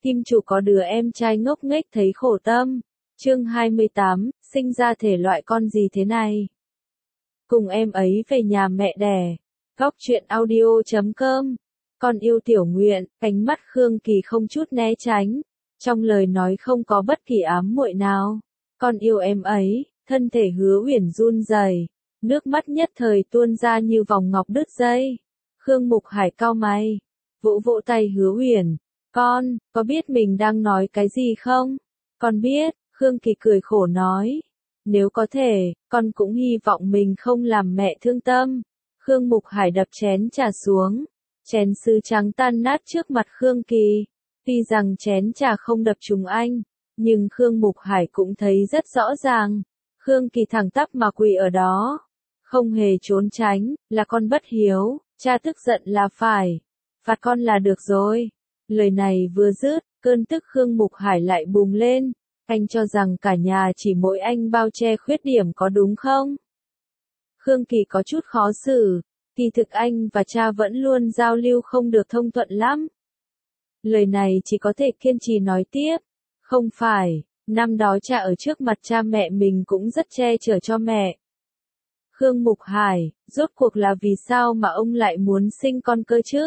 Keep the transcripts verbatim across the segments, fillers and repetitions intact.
Kim chủ có đứa em trai ngốc nghếch thấy khổ tâm. Chương hai mươi tám, sinh ra thể loại con gì thế này? Cùng em ấy về nhà mẹ đẻ. Góc truyện audio chấm com. Con yêu Tiểu Nguyện, ánh mắt Khương Kỳ không chút né tránh. Trong lời nói không có bất kỳ ám muội nào. Con yêu em ấy, thân thể Hứa Uyển run rẩy, nước mắt nhất thời tuôn ra như vòng ngọc đứt dây. Khương Mục Hải cau mày, vỗ vỗ tay Hứa Uyển. Con, có biết mình đang nói cái gì không? Con biết, Khương Kỳ cười khổ nói. Nếu có thể, con cũng hy vọng mình không làm mẹ thương tâm. Khương Mục Hải đập chén trà xuống. Chén sứ trắng tan nát trước mặt Khương Kỳ. Tuy rằng chén trà không đập trúng anh, nhưng Khương Mục Hải cũng thấy rất rõ ràng. Khương Kỳ thẳng tắp mà quỳ ở đó. Không hề trốn tránh, là con bất hiếu, cha tức giận là phải. Phạt con là được rồi. Lời này vừa dứt, cơn tức Khương Mục Hải lại bùng lên. Anh cho rằng cả nhà chỉ mỗi anh bao che khuyết điểm có đúng không? Khương Kỳ có chút khó xử, kỳ thực anh và cha vẫn luôn giao lưu không được thông thuận lắm. Lời này chỉ có thể kiên trì nói tiếp. Không phải, năm đó cha ở trước mặt cha mẹ mình cũng rất che chở cho mẹ. Khương Mục Hải, rốt cuộc là vì sao mà ông lại muốn sinh con cơ chứ?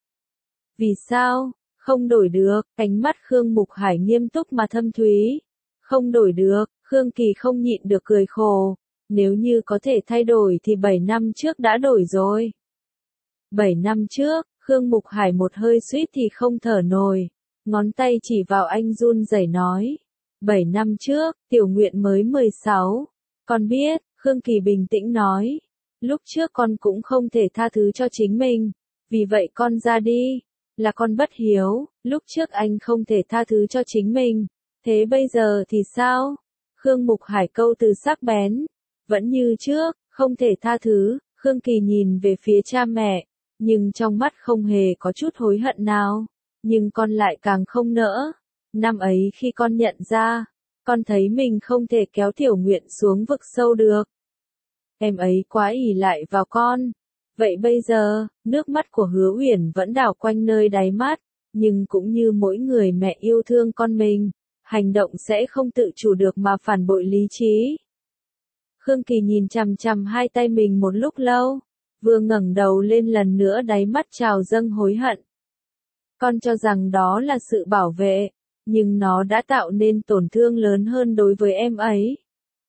Vì sao? Không đổi được, ánh mắt Khương Mục Hải nghiêm túc mà thâm thúy. Không đổi được, Khương Kỳ không nhịn được cười khổ. Nếu như có thể thay đổi thì bảy năm trước đã đổi rồi. bảy năm trước, Khương Mục Hải một hơi suýt thì không thở nổi. Ngón tay chỉ vào anh run rẩy nói. bảy năm trước, Tiểu Nguyện mới mười sáu. Con biết, Khương Kỳ bình tĩnh nói. Lúc trước con cũng không thể tha thứ cho chính mình. Vì vậy con ra đi. Là con bất hiếu, lúc trước anh không thể tha thứ cho chính mình. Thế bây giờ thì sao? Khương Mục Hải câu từ sắc bén. Vẫn như trước, không thể tha thứ. Khương Kỳ nhìn về phía cha mẹ, nhưng trong mắt không hề có chút hối hận nào. Nhưng con lại càng không nỡ. Năm ấy khi con nhận ra, con thấy mình không thể kéo Tiểu Nguyện xuống vực sâu được. Em ấy quá ỷ lại vào con. Vậy bây giờ, nước mắt của Hứa Uyển vẫn đảo quanh nơi đáy mắt, nhưng cũng như mỗi người mẹ yêu thương con mình, hành động sẽ không tự chủ được mà phản bội lý trí. Khương Kỳ nhìn chằm chằm hai tay mình một lúc lâu, vừa ngẩng đầu lên lần nữa đáy mắt trào dâng hối hận. Con cho rằng đó là sự bảo vệ, nhưng nó đã tạo nên tổn thương lớn hơn đối với em ấy.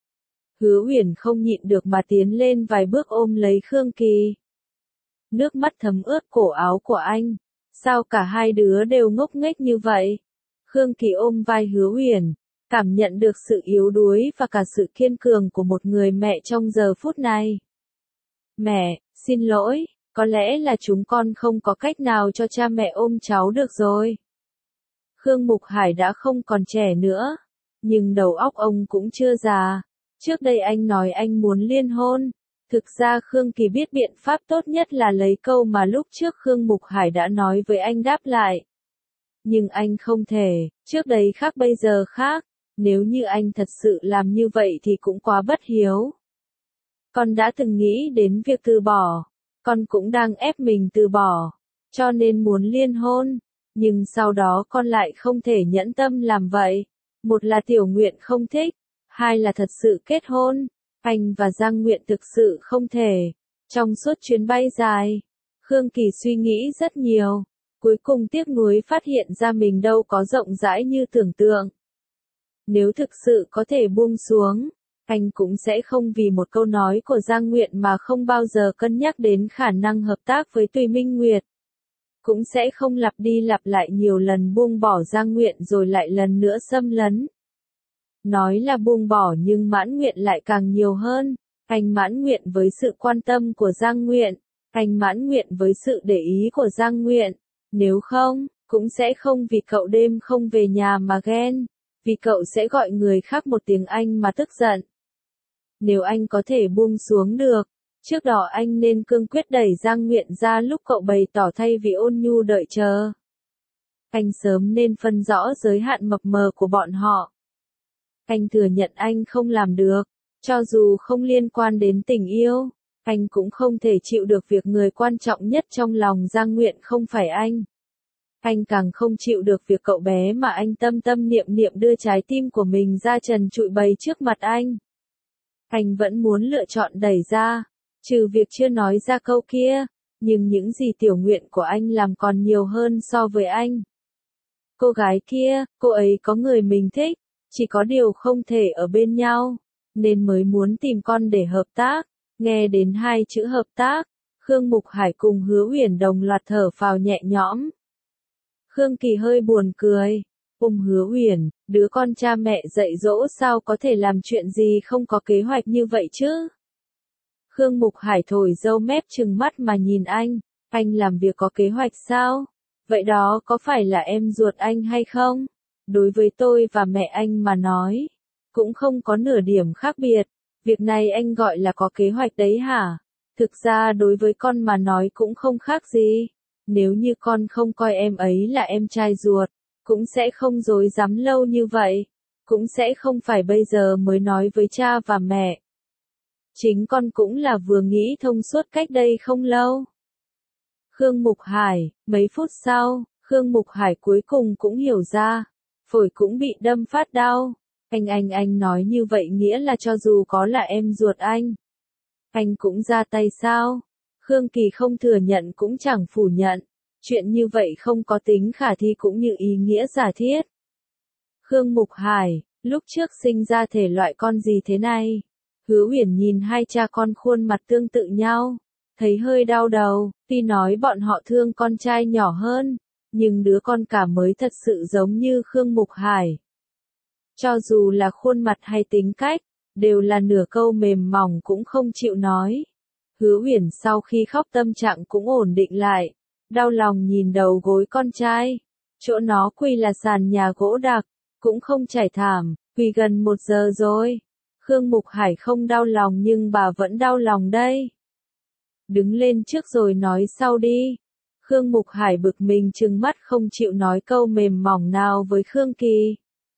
Hứa Uyển không nhịn được mà tiến lên vài bước ôm lấy Khương Kỳ. Nước mắt thấm ướt cổ áo của anh. Sao cả hai đứa đều ngốc nghếch như vậy? Khương Kỳ ôm vai Hứa Uyển, cảm nhận được sự yếu đuối và cả sự kiên cường của một người mẹ trong giờ phút này. Mẹ, xin lỗi, có lẽ là chúng con không có cách nào cho cha mẹ ôm cháu được rồi. Khương Mục Hải đã không còn trẻ nữa, nhưng đầu óc ông cũng chưa già. Trước đây anh nói anh muốn liên hôn. Thực ra Khương Kỳ biết biện pháp tốt nhất là lấy câu mà lúc trước Khương Mục Hải đã nói với anh đáp lại. Nhưng anh không thể, trước đây khác bây giờ khác, nếu như anh thật sự làm như vậy thì cũng quá bất hiếu. Con đã từng nghĩ đến việc từ bỏ, con cũng đang ép mình từ bỏ, cho nên muốn liên hôn, nhưng sau đó con lại không thể nhẫn tâm làm vậy. Một là Tiểu Nguyện không thích, hai là thật sự kết hôn. Anh và Giang Nguyện thực sự không thể. Trong suốt chuyến bay dài, Khương Kỳ suy nghĩ rất nhiều. Cuối cùng tiếc nuối phát hiện ra mình đâu có rộng rãi như tưởng tượng. Nếu thực sự có thể buông xuống, anh cũng sẽ không vì một câu nói của Giang Nguyện mà không bao giờ cân nhắc đến khả năng hợp tác với Tùy Minh Nguyệt. Cũng sẽ không lặp đi lặp lại nhiều lần buông bỏ Giang Nguyện rồi lại lần nữa xâm lấn. Nói là buông bỏ nhưng mãn nguyện lại càng nhiều hơn. Anh mãn nguyện với sự quan tâm của Giang Nguyện. Anh mãn nguyện với sự để ý của Giang Nguyện. Nếu không, cũng sẽ không vì cậu đêm không về nhà mà ghen. Vì cậu sẽ gọi người khác một tiếng anh mà tức giận. Nếu anh có thể buông xuống được, trước đó anh nên cương quyết đẩy Giang Nguyện ra lúc cậu bày tỏ thay vì ôn nhu đợi chờ. Anh sớm nên phân rõ giới hạn mập mờ của bọn họ. Anh thừa nhận anh không làm được, cho dù không liên quan đến tình yêu, anh cũng không thể chịu được việc người quan trọng nhất trong lòng Giang Nguyện không phải anh. Anh càng không chịu được việc cậu bé mà anh tâm tâm niệm niệm đưa trái tim của mình ra trần trụi bày trước mặt anh. Anh vẫn muốn lựa chọn đẩy ra, trừ việc chưa nói ra câu kia, nhưng những gì tiểu nguyện của anh làm còn nhiều hơn so với anh. Cô gái kia, cô ấy có người mình thích, chỉ có điều không thể ở bên nhau, nên mới muốn tìm con để hợp tác. Nghe đến hai chữ hợp tác, Khương Mục Hải cùng Hứa Uyển đồng loạt thở phào nhẹ nhõm. Khương Kỳ hơi buồn cười, ôm Hứa Uyển, đứa con cha mẹ dạy dỗ sao có thể làm chuyện gì không có kế hoạch như vậy chứ? Khương Mục Hải thổi râu mép trừng mắt mà nhìn anh, anh làm việc có kế hoạch sao? Vậy đó có phải là em ruột anh hay không? Đối với tôi và mẹ anh mà nói, cũng không có nửa điểm khác biệt, việc này anh gọi là có kế hoạch đấy hả? Thực ra đối với con mà nói cũng không khác gì, nếu như con không coi em ấy là em trai ruột, cũng sẽ không dối dám lâu như vậy, cũng sẽ không phải bây giờ mới nói với cha và mẹ. Chính con cũng là vừa nghĩ thông suốt cách đây không lâu. Khương Mục Hải, mấy phút sau, Khương Mục Hải cuối cùng cũng hiểu ra, phổi cũng bị đâm phát đau. Anh anh anh nói như vậy nghĩa là cho dù có là em ruột anh, anh cũng ra tay sao? Khương Kỳ không thừa nhận cũng chẳng phủ nhận, chuyện như vậy không có tính khả thi cũng như ý nghĩa giả thiết. Khương Mục Hải, lúc trước sinh ra thể loại con gì thế này? Hứa Uyển nhìn hai cha con khuôn mặt tương tự nhau, thấy hơi đau đầu, tuy nói bọn họ thương con trai nhỏ hơn, nhưng đứa con cả mới thật sự giống như Khương Mục Hải. Cho dù là khuôn mặt hay tính cách, đều là nửa câu mềm mỏng cũng không chịu nói. Hứa Uyển sau khi khóc tâm trạng cũng ổn định lại, đau lòng nhìn đầu gối con trai, chỗ nó quỳ là sàn nhà gỗ đặc, cũng không trải thảm, quỳ gần một giờ rồi. Khương Mục Hải không đau lòng nhưng bà vẫn đau lòng đây. Đứng lên trước rồi nói sau đi. Khương Mục Hải bực mình trừng mắt không chịu nói câu mềm mỏng nào với Khương Kỳ.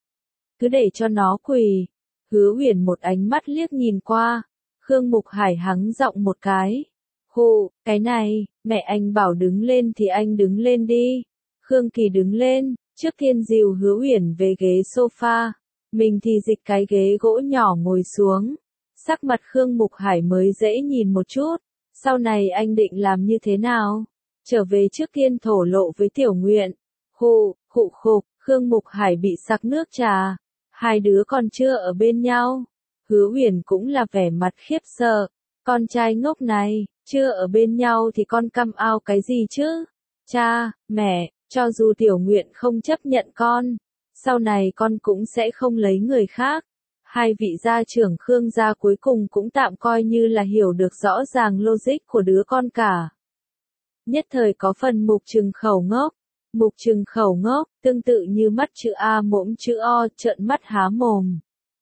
Cứ để cho nó quỳ. Hứa Uyển một ánh mắt liếc nhìn qua. Khương Mục Hải hắng giọng một cái. Hù, cái này, mẹ anh bảo đứng lên thì anh đứng lên đi. Khương Kỳ đứng lên, trước tiên dìu Hứa Uyển về ghế sofa. Mình thì dịch cái ghế gỗ nhỏ ngồi xuống. Sắc mặt Khương Mục Hải mới dễ nhìn một chút. Sau này anh định làm như thế nào? Trở về trước tiên thổ lộ với Tiểu Nguyện. Hù, khụ khục, Khương Mục Hải bị sặc nước trà. Hai đứa còn chưa ở bên nhau. Hứa Uyển cũng là vẻ mặt khiếp sợ. Con trai ngốc này, chưa ở bên nhau thì con căm ao cái gì chứ? Cha, mẹ, cho dù Tiểu Nguyện không chấp nhận con, sau này con cũng sẽ không lấy người khác. Hai vị gia trưởng Khương gia cuối cùng cũng tạm coi như là hiểu được rõ ràng logic của đứa con cả. Nhất thời có phần Mục Trừng Khẩu ngốc. Mục Trừng Khẩu ngốc, tương tự như mắt chữ A mõm chữ O, trợn mắt há mồm.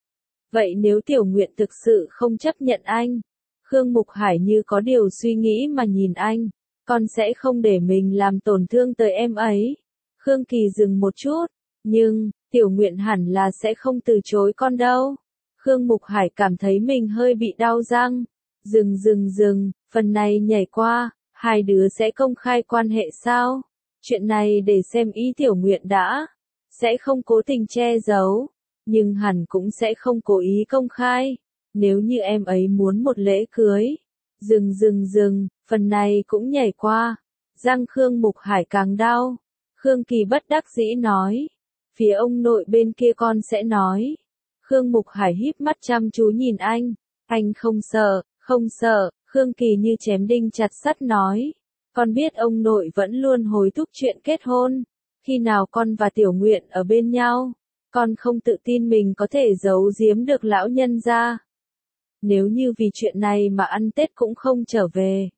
Vậy nếu Tiểu Nguyện thực sự không chấp nhận anh, Khương Mục Hải như có điều suy nghĩ mà nhìn anh, con sẽ không để mình làm tổn thương tới em ấy. Khương Kỳ dừng một chút, nhưng, Tiểu Nguyện hẳn là sẽ không từ chối con đâu. Khương Mục Hải cảm thấy mình hơi bị đau răng. Dừng dừng dừng, phần này nhảy qua, hai đứa sẽ công khai quan hệ sao? Chuyện này để xem ý Tiểu Nguyện đã. Sẽ không cố tình che giấu, nhưng hẳn cũng sẽ không cố ý công khai. Nếu như em ấy muốn một lễ cưới. Dừng dừng dừng, phần này cũng nhảy qua. Răng Khương Mục Hải càng đau. Khương Kỳ bất đắc dĩ nói. Phía ông nội bên kia con sẽ nói. Khương Mục Hải híp mắt chăm chú nhìn anh. Anh không sợ, không sợ. Khương Kỳ như chém đinh chặt sắt nói. Con biết ông nội vẫn luôn hối thúc chuyện kết hôn. Khi nào con và Tiểu Nguyện ở bên nhau, con không tự tin mình có thể giấu giếm được lão nhân gia. Nếu như vì chuyện này mà ăn Tết cũng không trở về,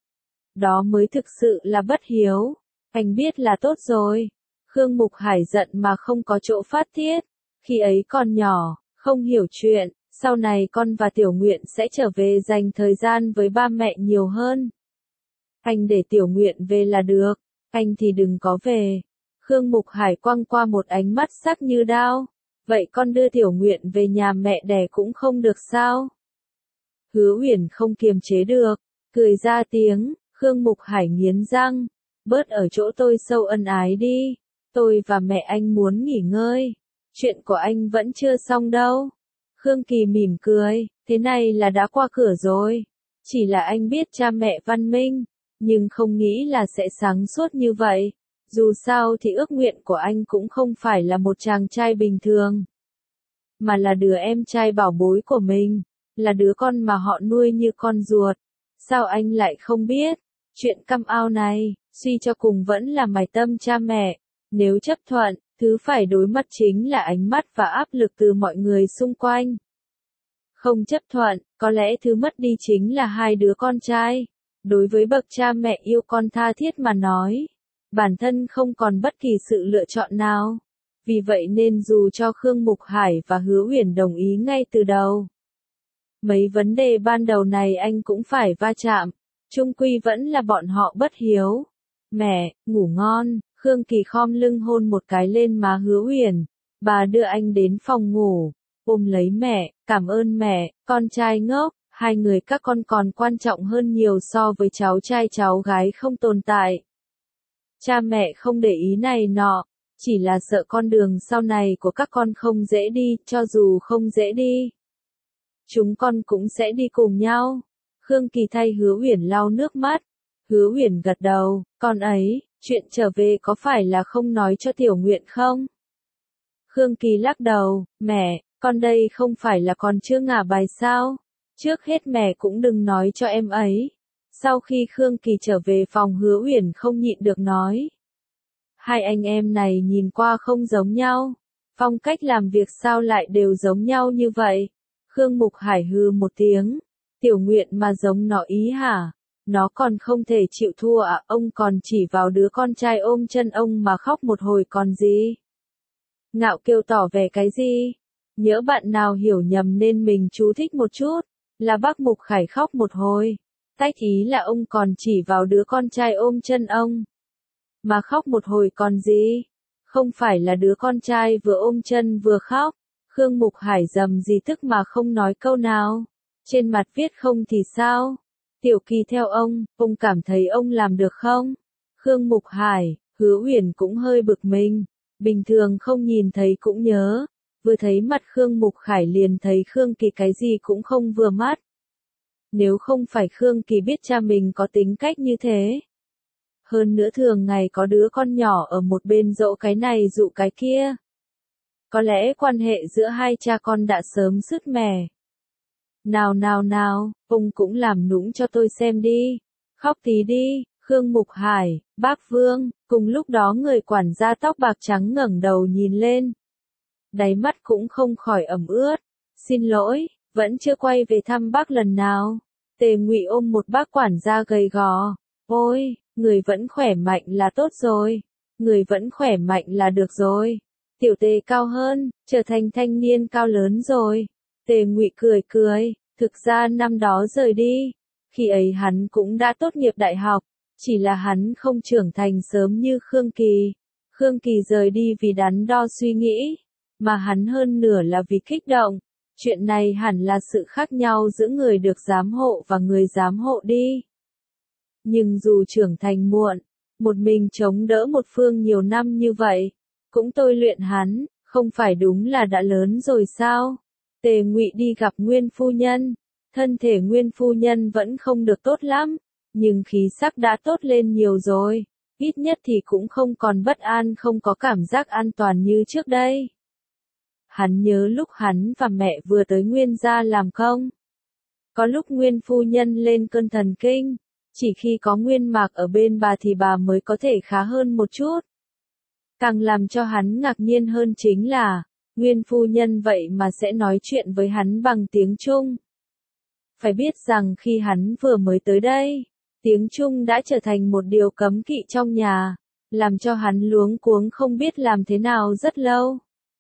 đó mới thực sự là bất hiếu. Anh biết là tốt rồi. Khương Mục Hải giận mà không có chỗ phát tiết. Khi ấy còn nhỏ, không hiểu chuyện, sau này con và Tiểu Nguyện sẽ trở về dành thời gian với ba mẹ nhiều hơn. Anh để Tiểu Nguyện về là được, anh thì đừng có về. Khương Mục Hải quăng qua một ánh mắt sắc như đao. Vậy con đưa Tiểu Nguyện về nhà mẹ đẻ cũng không được sao? Hứa Uyển không kiềm chế được, cười ra tiếng. Khương Mục Hải nghiến răng. bớt ở chỗ tôi sâu ân ái đi, tôi và mẹ anh muốn nghỉ ngơi, chuyện của anh vẫn chưa xong đâu. Khương Kỳ mỉm cười, thế này là đã qua cửa rồi, chỉ là anh biết cha mẹ văn minh, nhưng không nghĩ là sẽ sáng suốt như vậy, dù sao thì ước nguyện của anh cũng không phải là một chàng trai bình thường, mà là đứa em trai bảo bối của mình, là đứa con mà họ nuôi như con ruột. Sao anh lại không biết? Chuyện căm ao này, suy cho cùng vẫn là mải tâm cha mẹ. Nếu chấp thuận, thứ phải đối mặt chính là ánh mắt và áp lực từ mọi người xung quanh. Không chấp thuận, có lẽ thứ mất đi chính là hai đứa con trai. Đối với bậc cha mẹ yêu con tha thiết mà nói, bản thân không còn bất kỳ sự lựa chọn nào. Vì vậy nên dù cho Khương Mục Hải và Hứa Uyển đồng ý ngay từ đầu, mấy vấn đề ban đầu này anh cũng phải va chạm, chung quy vẫn là bọn họ bất hiếu. Mẹ, ngủ ngon, Khương Kỳ khom lưng hôn một cái lên má Hứa Uyển, bà đưa anh đến phòng ngủ, ôm lấy mẹ, cảm ơn mẹ, con trai ngốc, hai người các con còn quan trọng hơn nhiều so với cháu trai cháu gái không tồn tại. Cha mẹ không để ý này nọ, chỉ là sợ con đường sau này của các con không dễ đi, cho dù không dễ đi, chúng con cũng sẽ đi cùng nhau. Khương Kỳ thay Hứa Uyển lau nước mắt. Hứa Uyển gật đầu, con ấy, chuyện trở về có phải là không nói cho Tiểu Nguyện không? Khương Kỳ lắc đầu, mẹ, con đây không phải là còn chưa ngả bài sao? Trước hết mẹ cũng đừng nói cho em ấy. Sau khi Khương Kỳ trở về phòng Hứa Uyển không nhịn được nói. Hai anh em này nhìn qua không giống nhau. Phong cách làm việc sao lại đều giống nhau như vậy? Khương Mục Hải hừ một tiếng. Tiểu Nguyện mà giống nó ý hả? Nó còn không thể chịu thua à? Ông còn chỉ vào đứa con trai ôm chân ông mà khóc một hồi còn gì? Ngạo Kiều tỏ vẻ cái gì? Nhớ bạn nào hiểu nhầm nên mình chú thích một chút. Là bác Mục Khải khóc một hồi. Tách ý là ông còn chỉ vào đứa con trai ôm chân ông mà khóc một hồi còn gì? Không phải là đứa con trai vừa ôm chân vừa khóc. Khương Mục Hải dầm gì tức mà không nói câu nào. Trên mặt viết không thì sao? Tiểu Kỳ theo ông, ông cảm thấy ông làm được không? Khương Mục Hải, Hứa Uyển cũng hơi bực mình. Bình thường không nhìn thấy cũng nhớ. Vừa thấy mặt Khương Mục Khải liền thấy Khương Kỳ cái gì cũng không vừa mắt. Nếu không phải Khương Kỳ biết cha mình có tính cách như thế. Hơn nữa thường ngày có đứa con nhỏ ở một bên dỗ cái này dụ cái kia. Có lẽ quan hệ giữa hai cha con đã sớm sứt mẻ. Nào nào nào, ông cũng làm nũng cho tôi xem đi. Khóc tí đi, Khương Mục Hải, bác Vương, cùng lúc đó người quản gia tóc bạc trắng ngẩng đầu nhìn lên. Đáy mắt cũng không khỏi ẩm ướt. Xin lỗi, vẫn chưa quay về thăm bác lần nào. Tề Ngụy ôm một bác quản gia gầy gò. Ôi, người vẫn khỏe mạnh là tốt rồi. Người vẫn khỏe mạnh là được rồi. Tiểu Tề cao hơn, trở thành thanh niên cao lớn rồi. Tề Ngụy cười cười, thực ra năm đó rời đi, khi ấy hắn cũng đã tốt nghiệp đại học, chỉ là hắn không trưởng thành sớm như Khương Kỳ. Khương Kỳ rời đi vì đắn đo suy nghĩ, mà hắn hơn nửa là vì kích động. Chuyện này hẳn là sự khác nhau giữa người được giám hộ và người giám hộ đi. Nhưng dù trưởng thành muộn, một mình chống đỡ một phương nhiều năm như vậy, cũng tôi luyện hắn, không phải đúng là đã lớn rồi sao? Tề Ngụy đi gặp Nguyên phu nhân, thân thể Nguyên phu nhân vẫn không được tốt lắm, nhưng khí sắc đã tốt lên nhiều rồi, ít nhất thì cũng không còn bất an, không có cảm giác an toàn như trước đây. Hắn nhớ lúc hắn và mẹ vừa tới Nguyên gia làm công. Có lúc Nguyên phu nhân lên cơn thần kinh, chỉ khi có Nguyên Mạc ở bên bà thì bà mới có thể khá hơn một chút. Càng làm cho hắn ngạc nhiên hơn chính là, Nguyên phu nhân vậy mà sẽ nói chuyện với hắn bằng tiếng Trung. Phải biết rằng khi hắn vừa mới tới đây, tiếng Trung đã trở thành một điều cấm kỵ trong nhà, làm cho hắn luống cuống không biết làm thế nào rất lâu.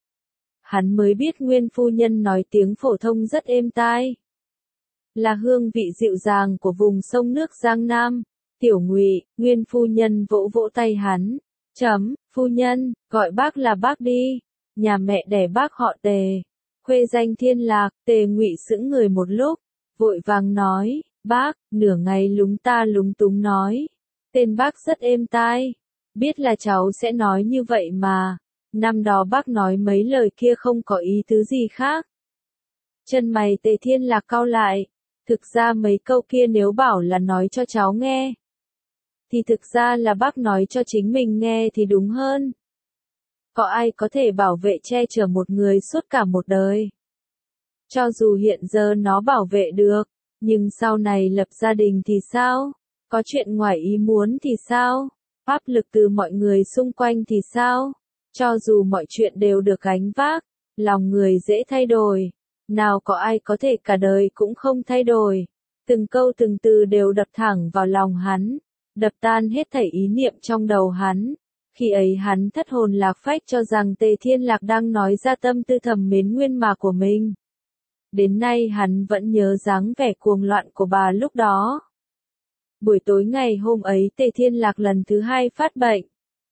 Hắn mới biết Nguyên phu nhân nói tiếng phổ thông rất êm tai, là hương vị dịu dàng của vùng sông nước Giang Nam. Tiểu Ngụy, Nguyên phu nhân vỗ vỗ tay hắn, chấm, phu nhân, gọi bác là bác đi, nhà mẹ đẻ bác họ Tề, khuê danh Thiên Lạc. Tề Ngụy sững người một lúc, vội vàng nói, bác, nửa ngày lúng ta lúng túng nói, Tên bác rất êm tai. Biết là cháu sẽ nói như vậy mà. Năm đó bác nói mấy lời kia không có ý tứ gì khác. Chân mày Tề Thiên Lạc cau lại. Thực ra mấy câu kia nếu bảo là nói cho cháu nghe, thì thực ra là bác nói cho chính mình nghe thì đúng hơn. Có ai có thể bảo vệ che chở một người suốt cả một đời? Cho dù hiện giờ nó bảo vệ được, nhưng sau này lập gia đình thì sao? Có chuyện ngoài ý muốn thì sao? Áp lực từ mọi người xung quanh thì sao? Cho dù mọi chuyện đều được gánh vác, lòng người dễ thay đổi. Nào có ai có thể cả đời cũng không thay đổi. Từng câu từng từ đều đập thẳng vào lòng hắn, đập tan hết thảy ý niệm trong đầu hắn. Khi ấy hắn thất hồn lạc phách cho rằng Tề Thiên Lạc đang nói ra tâm tư thầm mến Nguyên Mạc của mình. Đến nay hắn vẫn nhớ dáng vẻ cuồng loạn của bà lúc đó. Buổi tối ngày hôm ấy Tề Thiên Lạc lần thứ hai phát bệnh.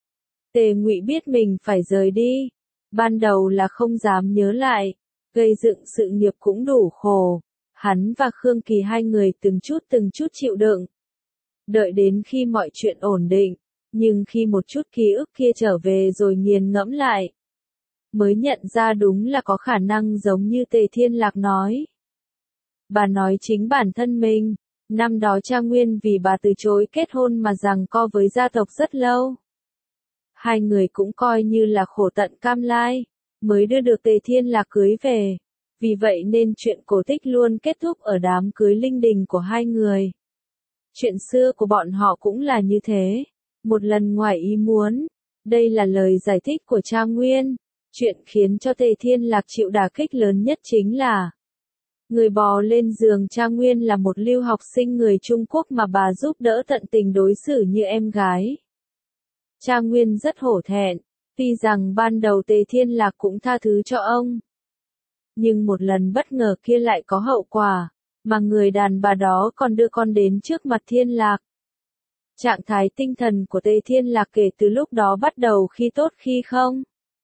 Tề Ngụy biết mình phải rời đi. Ban đầu là không dám nhớ lại, gây dựng sự nghiệp cũng đủ khổ. Hắn và Khương Kỳ hai người từng chút từng chút chịu đựng. Đợi đến khi mọi chuyện ổn định, nhưng khi một chút ký ức kia trở về rồi nghiền ngẫm lại, mới nhận ra đúng là có khả năng giống như Tề Thiên Lạc nói. Bà nói chính bản thân mình, năm đó cha Nguyên vì bà từ chối kết hôn mà giằng co với gia tộc rất lâu. Hai người cũng coi như là khổ tận cam lai, mới đưa được Tề Thiên Lạc cưới về. Vì vậy nên chuyện cổ tích luôn kết thúc ở đám cưới linh đình của hai người. Chuyện xưa của bọn họ cũng là như thế. Một lần ngoài ý muốn. Đây là lời giải thích của cha Nguyên. Chuyện khiến cho Tề Thiên Lạc chịu đả kích lớn nhất chính là người bò lên giường cha Nguyên là một lưu học sinh người Trung Quốc mà bà giúp đỡ tận tình đối xử như em gái. Cha Nguyên rất hổ thẹn, tuy rằng ban đầu Tề Thiên Lạc cũng tha thứ cho ông. Nhưng một lần bất ngờ kia lại có hậu quả, mà người đàn bà đó còn đưa con đến trước mặt Thiên Lạc. Trạng thái tinh thần của Tề Thiên Lạc kể từ lúc đó bắt đầu khi tốt khi không.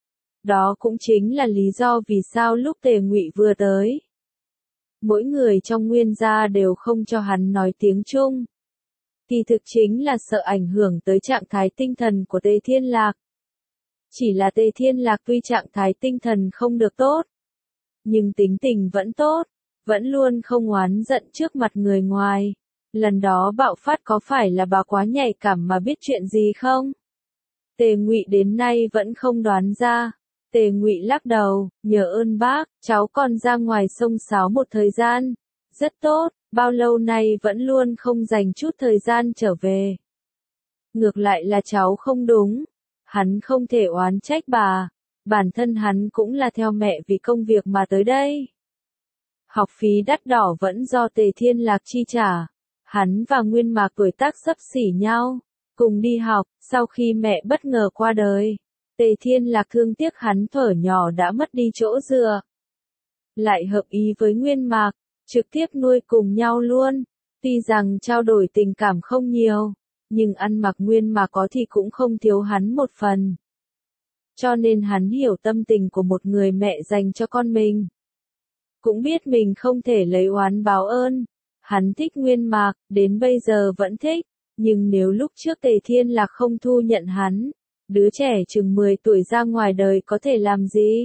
Đó cũng chính là lý do vì sao lúc Tề Ngụy vừa tới, mỗi người trong Nguyên gia đều không cho hắn nói tiếng Trung. Thì thực chính là sợ ảnh hưởng tới trạng thái tinh thần của Tề Thiên Lạc. Chỉ là Tề Thiên Lạc tuy trạng thái tinh thần không được tốt, nhưng tính tình vẫn tốt, vẫn luôn không oán giận trước mặt người ngoài. Lần đó bạo phát có phải là bà quá nhạy cảm mà biết chuyện gì không? Tề Ngụy đến nay vẫn không đoán ra. Tề Ngụy lắc đầu, nhờ ơn bác, cháu còn ra ngoài sông sáo một thời gian. Rất tốt, bao lâu nay vẫn luôn không dành chút thời gian trở về. Ngược lại là cháu không đúng. Hắn không thể oán trách bà. Bản thân hắn cũng là theo mẹ vì công việc mà tới đây. Học phí đắt đỏ vẫn do Tề Thiên Lạc chi trả. Hắn và Nguyên Mạc tuổi tác xấp xỉ nhau, cùng đi học. Sau khi mẹ bất ngờ qua đời, Tề Thiên Lạc thương tiếc hắn thuở nhỏ đã mất đi chỗ dựa. Lại hợp ý với Nguyên Mạc, trực tiếp nuôi cùng nhau luôn. Tuy rằng trao đổi tình cảm không nhiều, nhưng ăn mặc Nguyên Mạc có thì cũng không thiếu hắn một phần. Cho nên hắn hiểu tâm tình của một người mẹ dành cho con mình. Cũng biết mình không thể lấy oán báo ơn. Hắn thích Nguyên Mạc, đến bây giờ vẫn thích. Nhưng nếu lúc trước Tề Thiên Lạc không thu nhận hắn, đứa trẻ chừng mười tuổi ra ngoài đời có thể làm gì?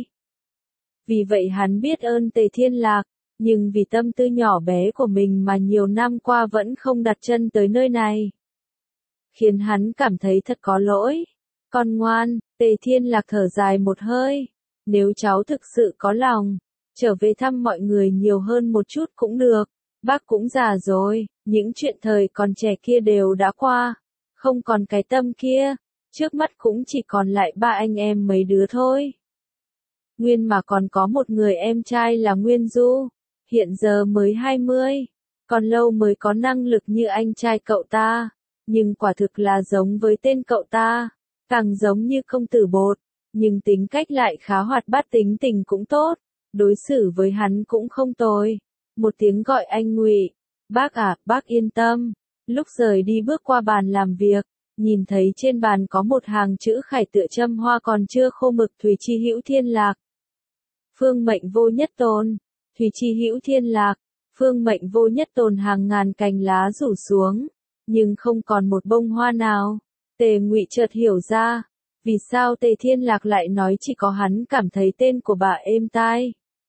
Vì vậy hắn biết ơn Tề Thiên Lạc, nhưng vì tâm tư nhỏ bé của mình mà nhiều năm qua vẫn không đặt chân tới nơi này, khiến hắn cảm thấy thật có lỗi. Con ngoan, Tề Thiên Lạc thở dài một hơi. Nếu cháu thực sự có lòng, trở về thăm mọi người nhiều hơn một chút cũng được. Bác cũng già rồi, những chuyện thời còn trẻ kia đều đã qua. Không còn cái tâm kia, trước mắt cũng chỉ còn lại ba anh em mấy đứa thôi. Nguyên mà còn có một người em trai là Nguyên Du, hiện giờ mới hai mươi, còn lâu mới có năng lực như anh trai cậu ta, nhưng quả thực là giống với tên cậu ta, càng giống như công tử bột, nhưng tính cách lại khá hoạt bát, tính tình cũng tốt, đối xử với hắn cũng không tồi. Một tiếng gọi anh Ngụy, bác à, bác yên tâm. Lúc rời đi bước qua bàn làm việc, nhìn thấy trên bàn có một hàng chữ khải tựa châm hoa còn chưa khô mực: Thùy Chi Hữu Thiên Lạc, phương mệnh vô nhất tồn. Thùy Chi Hữu Thiên Lạc, phương mệnh vô nhất tồn, hàng ngàn cành lá rủ xuống, nhưng không còn một bông hoa nào. Tề Ngụy chợt hiểu ra, vì sao Tề Thiên Lạc lại nói chỉ có hắn cảm thấy tên của bà êm tai.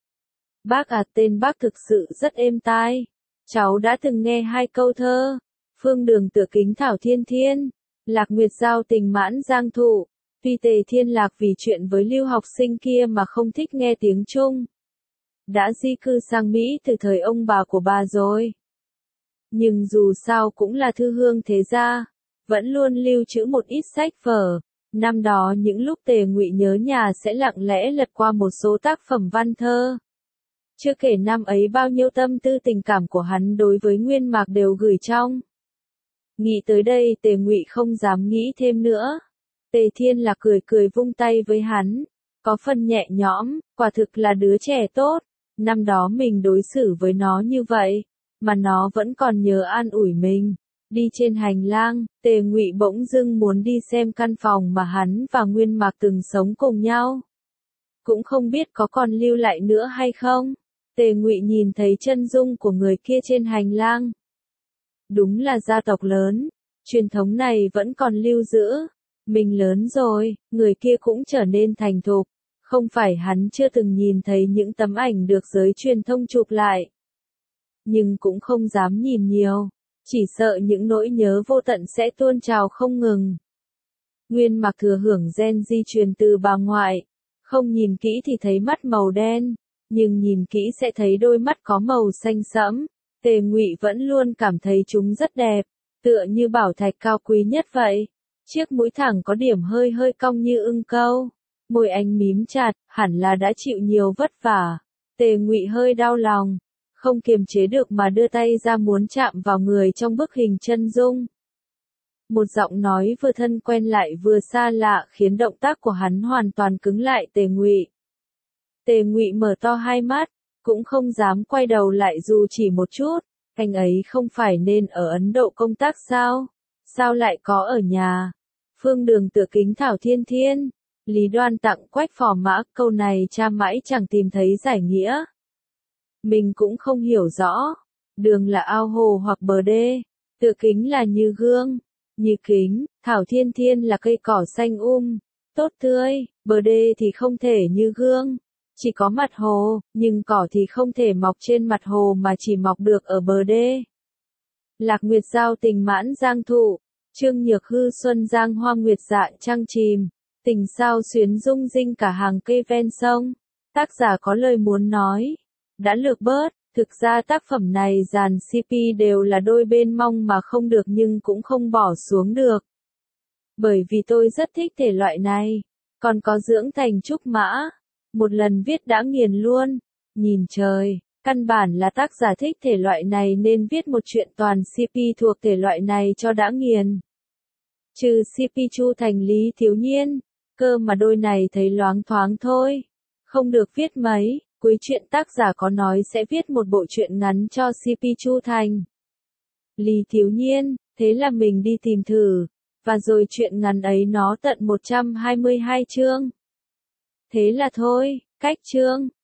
Bác à, tên bác thực sự rất êm tai. Cháu đã từng nghe hai câu thơ, phương đường tựa kính thảo thiên thiên, Lạc Nguyệt giao tình mãn giang thụ. Tuy Tề Thiên Lạc vì chuyện với lưu học sinh kia mà không thích nghe tiếng Trung, đã di cư sang Mỹ từ thời ông bà của bà rồi. Nhưng dù sao cũng là thư hương thế gia, vẫn luôn lưu trữ một ít sách vở. Năm đó những lúc Tề Ngụy nhớ nhà sẽ lặng lẽ lật qua một số tác phẩm văn thơ. Chưa kể năm ấy bao nhiêu tâm tư tình cảm của hắn đối với Nguyên Mạc đều gửi trong. Nghĩ tới đây Tề Ngụy không dám nghĩ thêm nữa. Tề Thiên Lạc cười cười vung tay với hắn, có phần nhẹ nhõm, quả thực là đứa trẻ tốt. Năm đó mình đối xử với nó như vậy, mà nó vẫn còn nhớ an ủi mình. Đi trên hành lang, Tề Ngụy bỗng dưng muốn đi xem căn phòng mà hắn và Nguyên Mạc từng sống cùng nhau. Cũng không biết có còn lưu lại nữa hay không. Tề Ngụy nhìn thấy chân dung của người kia trên hành lang. Đúng là gia tộc lớn, truyền thống này vẫn còn lưu giữ. Mình lớn rồi, người kia cũng trở nên thành thục. Không phải hắn chưa từng nhìn thấy những tấm ảnh được giới truyền thông chụp lại. Nhưng cũng không dám nhìn nhiều, chỉ sợ những nỗi nhớ vô tận sẽ tuôn trào không ngừng. Nguyên Mạc thừa hưởng gen di truyền từ bà ngoại. Không nhìn kỹ thì thấy mắt màu đen, nhưng nhìn kỹ sẽ thấy đôi mắt có màu xanh sẫm. Tề Ngụy vẫn luôn cảm thấy chúng rất đẹp, tựa như bảo thạch cao quý nhất vậy. Chiếc mũi thẳng có điểm hơi hơi cong như ưng câu, môi anh mím chặt, hẳn là đã chịu nhiều vất vả. Tề Ngụy hơi đau lòng, không kiềm chế được mà đưa tay ra muốn chạm vào người trong bức hình chân dung. Một giọng nói vừa thân quen lại vừa xa lạ khiến động tác của hắn hoàn toàn cứng lại. Tề Ngụy. Tề Ngụy mở to hai mắt, cũng không dám quay đầu lại dù chỉ một chút. Anh ấy không phải nên ở Ấn Độ công tác sao? Sao lại có ở nhà? Phương đường tựa kính thảo thiên thiên, Lý Đoan tặng quách phò mã, câu này cha mãi chẳng tìm thấy giải nghĩa. Mình cũng không hiểu rõ. Đường là ao hồ hoặc bờ đê, tựa kính là như gương, như kính, thảo thiên thiên là cây cỏ xanh um, tốt tươi, bờ đê thì không thể như gương. Chỉ có mặt hồ, nhưng cỏ thì không thể mọc trên mặt hồ mà chỉ mọc được ở bờ đê. Lạc Nguyệt giao tình mãn giang thụ, Trương Nhược hư xuân giang hoa nguyệt dạ trăng chìm, tình sao xuyến rung rinh cả hàng cây ven sông. Tác giả có lời muốn nói, đã lược bớt, thực ra tác phẩm này dàn xê pê đều là đôi bên mong mà không được nhưng cũng không bỏ xuống được. Bởi vì tôi rất thích thể loại này, còn có dưỡng thành trúc mã. Một lần viết đã nghiền luôn. Nhìn trời, căn bản là tác giả thích thể loại này nên viết một chuyện toàn xê pê thuộc thể loại này cho đã nghiền. Trừ xê pê Chu Thành Lý Thiếu Nhiên, cơ mà đôi này thấy loáng thoáng thôi. Không được viết mấy, cuối chuyện tác giả có nói sẽ viết một bộ truyện ngắn cho xê pê Chu Thành Lý Thiếu Nhiên, thế là mình đi tìm thử, và rồi chuyện ngắn ấy nó tận một trăm hai mươi hai chương. Thế là thôi, cách chương.